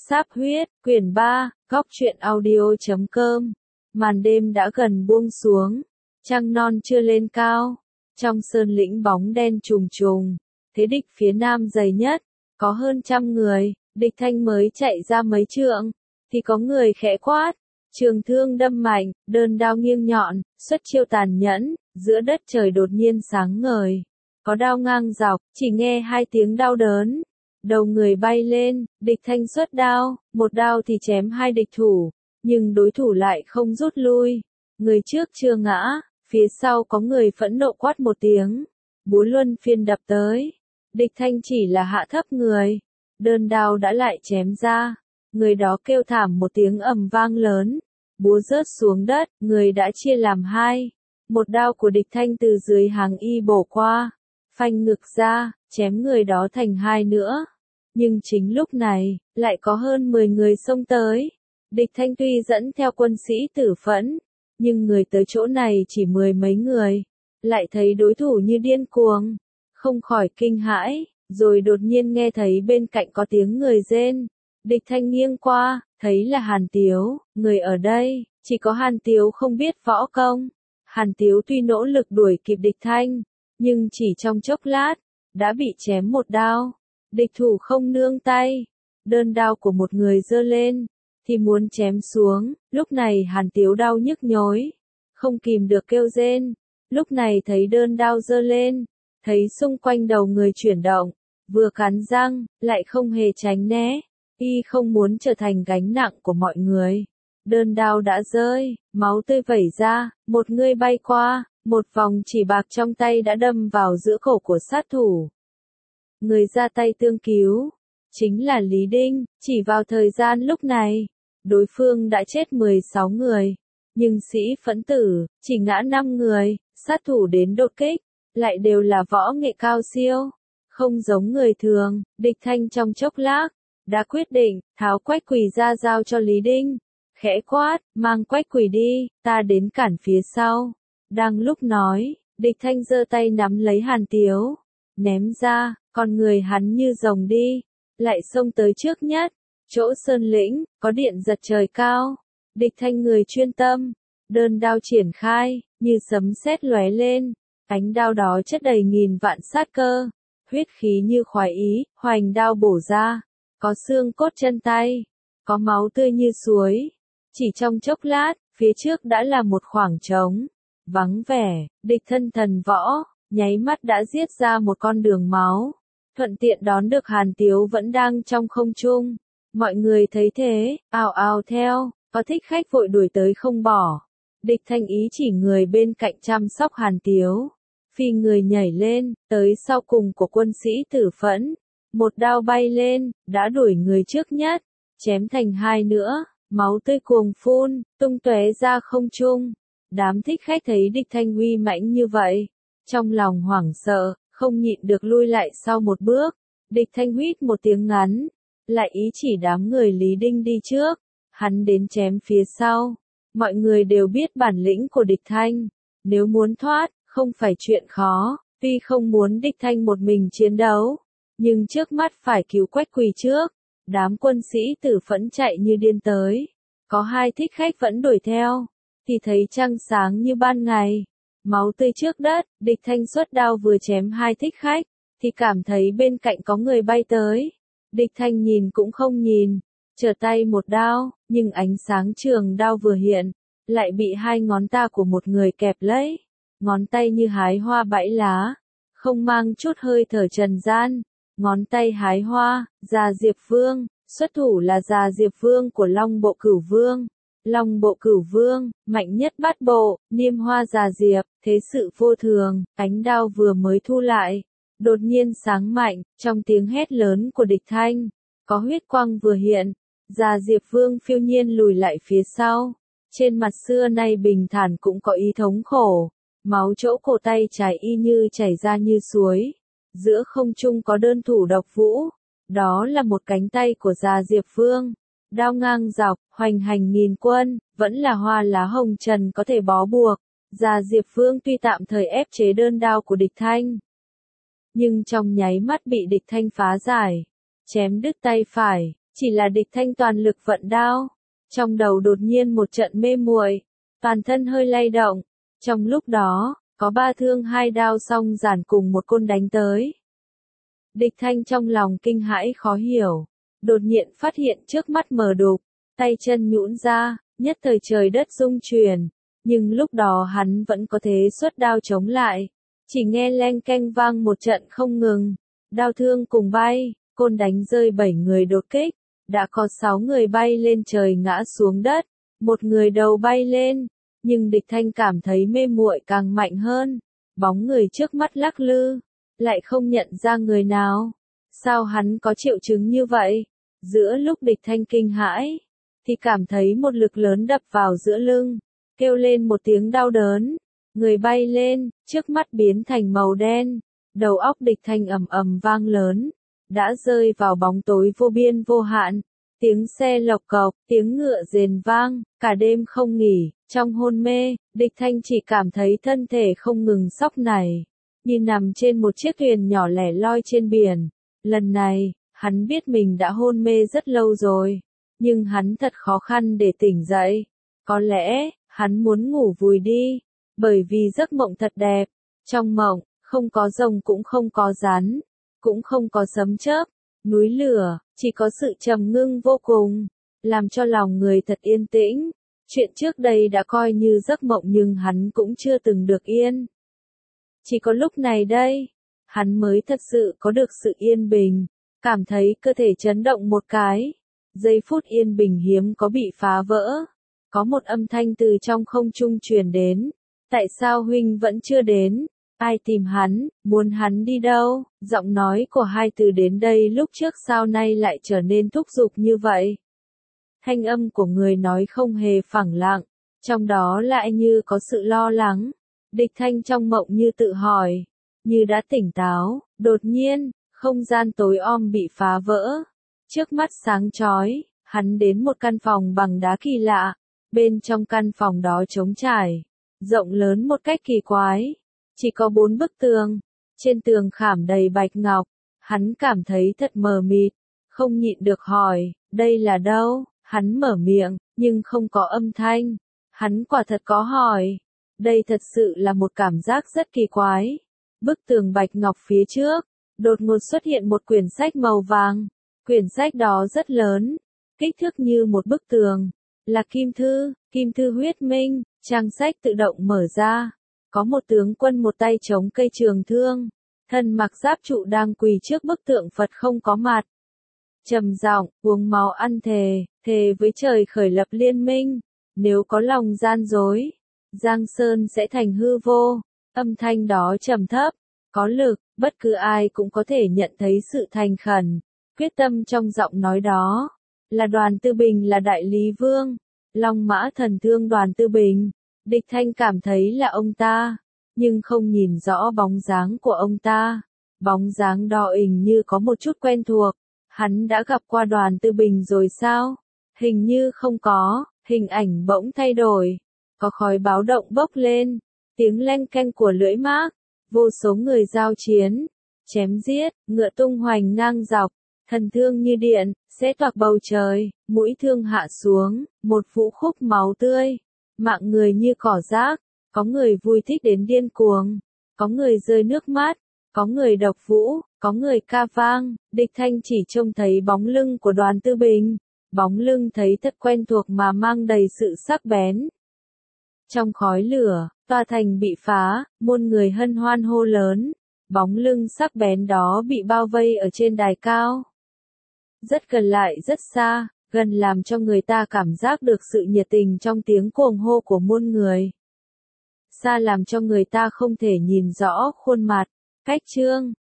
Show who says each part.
Speaker 1: Sáp huyết, quyển 3, góc truyện audio.com. Màn đêm đã gần buông xuống, trăng non chưa lên cao, trong sơn lĩnh bóng đen trùng trùng, thế địch phía nam dày nhất, có hơn 100 người, địch thanh mới chạy ra mấy trượng, thì có người khẽ quát, trường thương đâm mạnh, đơn đao nghiêng nhọn, xuất chiêu tàn nhẫn, giữa đất trời đột nhiên sáng ngời, có đao ngang dọc, chỉ nghe 2 tiếng đau đớn. Đầu người bay lên, địch thanh xuất đao, một đao thì chém 2 địch thủ, nhưng đối thủ lại không rút lui. Người trước chưa ngã, phía sau có người phẫn nộ quát một tiếng, búa luân phiên đập tới. Địch thanh chỉ là hạ thấp người, đơn đao đã lại chém ra, người đó kêu thảm một tiếng ầm vang lớn, búa rớt xuống đất, người đã chia làm 2. Một đao của địch thanh từ dưới hàng y bổ qua, phanh ngực ra, chém người đó thành 2 nữa. Nhưng chính lúc này, lại có hơn 10 người xông tới. Địch thanh tuy dẫn theo quân sĩ tử phẫn, nhưng người tới chỗ này chỉ 10 mấy người. Lại thấy đối thủ như điên cuồng, không khỏi kinh hãi, rồi đột nhiên nghe thấy bên cạnh có tiếng người rên. Địch thanh nghiêng qua, thấy là Hàn Tiếu, người ở đây, chỉ có Hàn Tiếu không biết võ công. Hàn Tiếu tuy nỗ lực đuổi kịp địch thanh, nhưng chỉ trong chốc lát, đã bị chém một đao. Địch thủ không nương tay, đơn đao của một người giơ lên, thì muốn chém xuống, lúc này Hàn Tiếu đau nhức nhối, không kìm được kêu rên, lúc này thấy đơn đao giơ lên, thấy xung quanh đầu người chuyển động, vừa cắn răng, lại không hề tránh né, y không muốn trở thành gánh nặng của mọi người. Đơn đao đã rơi, máu tươi vẩy ra, một người bay qua, một vòng chỉ bạc trong tay đã đâm vào giữa cổ của sát thủ. Người ra tay tương cứu, chính là Lý Đinh, chỉ vào thời gian lúc này, đối phương đã chết 16 người, nhưng sĩ phẫn tử, chỉ ngã 5 người, sát thủ đến đột kích, lại đều là võ nghệ cao siêu, không giống người thường. Địch thanh trong chốc lát, đã quyết định, tháo quách quỳ ra giao cho Lý Đinh, khẽ quát, mang quách quỳ đi, ta đến cản phía sau. Đang lúc nói, địch thanh giơ tay nắm lấy Hàn Tiếu, ném ra, con người hắn như rồng đi, lại xông tới trước nhất, chỗ sơn lĩnh, có điện giật trời cao, địch thanh người chuyên tâm, đơn đao triển khai, như sấm sét lóe lên, ánh đao đó chất đầy nghìn vạn sát cơ, huyết khí như khoái ý, hoành đao bổ ra, có xương cốt chân tay, có máu tươi như suối, chỉ trong chốc lát, phía trước đã là một khoảng trống, vắng vẻ, địch thân thần võ, nháy mắt đã giết ra một con đường máu. Thuận tiện đón được Hàn Tiếu vẫn đang trong không trung. Mọi người thấy thế, ào ào theo, có thích khách vội đuổi tới không bỏ. Địch thanh ý chỉ người bên cạnh chăm sóc Hàn Tiếu. Phi người nhảy lên, tới sau cùng của quân sĩ tử phẫn. Một đao bay lên, đã đuổi người trước nhất, chém thành 2 nữa, máu tươi cuồng phun, tung tóe ra không trung. Đám thích khách thấy địch thanh uy mãnh như vậy, trong lòng hoảng sợ, không nhịn được lui lại sau một bước. Địch thanh huýt một tiếng ngắn, lại ý chỉ đám người Lý Đinh đi trước, hắn đến chém phía sau. Mọi người đều biết bản lĩnh của địch thanh, nếu muốn thoát, không phải chuyện khó, tuy không muốn địch thanh một mình chiến đấu, nhưng trước mắt phải cứu quách quỳ trước. Đám quân sĩ tử phẫn chạy như điên tới, có 2 thích khách vẫn đuổi theo, thì thấy trăng sáng như ban ngày. Máu tươi trước đất, địch thanh xuất đao vừa chém 2 thích khách, thì cảm thấy bên cạnh có người bay tới. Địch thanh nhìn cũng không nhìn, trở tay một đao, nhưng ánh sáng trường đao vừa hiện, lại bị 2 ngón tay của một người kẹp lấy. Ngón tay như hái hoa bãi lá, không mang chút hơi thở trần gian. Ngón tay hái hoa, Già Diệp Vương, xuất thủ là Già Diệp Vương của Long Bộ Cửu Vương. Long Bộ Cửu Vương, mạnh nhất bát bộ, niêm hoa Già Diệp, thế sự vô thường, ánh đao vừa mới thu lại, đột nhiên sáng mạnh, trong tiếng hét lớn của địch thanh, có huyết quang vừa hiện, Già Diệp Vương phiêu nhiên lùi lại phía sau, trên mặt xưa nay bình thản cũng có ý thống khổ, máu chỗ cổ tay trái y như chảy ra như suối, giữa không trung có đơn thủ độc vũ, đó là một cánh tay của Già Diệp Vương. Đao ngang dọc, hoành hành nghìn quân, vẫn là hoa lá hồng trần có thể bó buộc. Già Diệp Vương tuy tạm thời ép chế đơn đao của địch thanh, nhưng trong nháy mắt bị địch thanh phá giải, chém đứt tay phải, Chỉ là địch thanh toàn lực vận đao. Trong đầu đột nhiên một trận mê muội, toàn thân hơi lay động. Trong lúc đó, có 3 thương 2 đao song giản cùng một côn đánh tới. Địch thanh trong lòng kinh hãi khó hiểu. Đột nhiên phát hiện trước mắt mờ đục, tay chân nhũn ra, nhất thời trời đất rung chuyển. Nhưng lúc đó hắn vẫn có thế xuất đao chống lại. Chỉ nghe leng keng vang một trận không ngừng. Đao thương cùng bay, côn đánh rơi 7 người đột kích. Đã có 6 người bay lên trời ngã xuống đất. Một người đầu bay lên. Nhưng địch thanh cảm thấy mê muội càng mạnh hơn. Bóng người trước mắt lắc lư. Lại không nhận ra người nào. Sao hắn có triệu chứng như vậy? Giữa lúc địch thanh kinh hãi, thì cảm thấy một lực lớn đập vào giữa lưng. Kêu lên một tiếng đau đớn. Người bay lên, trước mắt biến thành màu đen. Đầu óc địch thanh ầm ầm vang lớn. Đã rơi vào bóng tối vô biên vô hạn. Tiếng xe lộc cộc, tiếng ngựa rền vang, cả đêm không nghỉ. Trong hôn mê, địch thanh chỉ cảm thấy thân thể không ngừng xóc nảy. Như nằm trên một chiếc thuyền nhỏ lẻ loi trên biển. Lần này, hắn biết mình đã hôn mê rất lâu rồi. Nhưng hắn thật khó khăn để tỉnh dậy. Có lẽ, hắn muốn ngủ vùi đi. Bởi vì giấc mộng thật đẹp. Trong mộng, không có rồng cũng không có rắn. Cũng không có sấm chớp, núi lửa, chỉ có sự trầm ngưng vô cùng. Làm cho lòng người thật yên tĩnh. Chuyện trước đây đã coi như giấc mộng nhưng hắn cũng chưa từng được yên. Chỉ có lúc này đây, hắn mới thật sự có được sự yên bình. Cảm thấy cơ thể chấn động một cái. Giây phút yên bình hiếm có bị phá vỡ. Có một âm thanh từ trong không trung truyền đến. Tại sao huynh vẫn chưa đến? Ai tìm hắn, muốn hắn đi đâu? Giọng nói của hai từ đến đây lúc trước sao nay lại trở nên thúc giục như vậy? Thanh âm của người nói không hề phẳng lặng, trong đó lại như có sự lo lắng. Địch thanh trong mộng như tự hỏi, như đã tỉnh táo, đột nhiên, không gian tối om bị phá vỡ. Trước mắt sáng chói, hắn đến một căn phòng bằng đá kỳ lạ. Bên trong căn phòng đó trống trải, rộng lớn một cách kỳ quái. Chỉ có 4 bức tường, trên tường khảm đầy bạch ngọc. Hắn cảm thấy thật mờ mịt, không nhịn được hỏi, đây là đâu? Hắn mở miệng, nhưng không có âm thanh. Hắn quả thật có hỏi. Đây thật sự là một cảm giác rất kỳ quái. Bức tường bạch ngọc phía trước, đột ngột xuất hiện một quyển sách màu vàng. Quyển sách đó rất lớn, kích thước như một bức tường. Là kim thư huyết minh, trang sách tự động mở ra. Có một tướng quân một tay chống cây trường thương, thân mặc giáp trụ đang quỳ trước bức tượng Phật không có mặt. Trầm giọng, uống máu ăn thề, thề với trời khởi lập liên minh, nếu có lòng gian dối, Giang Sơn sẽ thành hư vô. Âm thanh đó trầm thấp, có lực, bất cứ ai cũng có thể nhận thấy sự thành khẩn, quyết tâm trong giọng nói đó. Là Đoàn Tư Bình, là Đại Lý Vương, Long Mã Thần Thương Đoàn Tư Bình. Địch thanh cảm thấy là ông ta, nhưng không nhìn rõ bóng dáng của ông ta. Bóng dáng đó hình như có một chút quen thuộc. Hắn đã gặp qua Đoàn Tư Bình rồi sao? Hình như không có, hình ảnh bỗng thay đổi. Có khói báo động bốc lên, tiếng leng keng của lưỡi mác, vô số người giao chiến, chém giết, ngựa tung hoành ngang dọc, thần thương như điện, xé toạc bầu trời, mũi thương hạ xuống, một vũ khúc máu tươi. Mạng người như cỏ rác, có người vui thích đến điên cuồng, có người rơi nước mắt, có người độc vũ, có người ca vang. Địch thanh chỉ trông thấy bóng lưng của Đoàn Tư Bình, bóng lưng thấy thật quen thuộc mà mang đầy sự sắc bén. Trong khói lửa, tòa thành bị phá, muôn người hân hoan hô lớn, bóng lưng sắc bén đó bị bao vây ở trên đài cao. Rất gần lại rất xa, gần làm cho người ta cảm giác được sự nhiệt tình trong tiếng cuồng hô của muôn người. Xa làm cho người ta không thể nhìn rõ khuôn mặt. Cách chương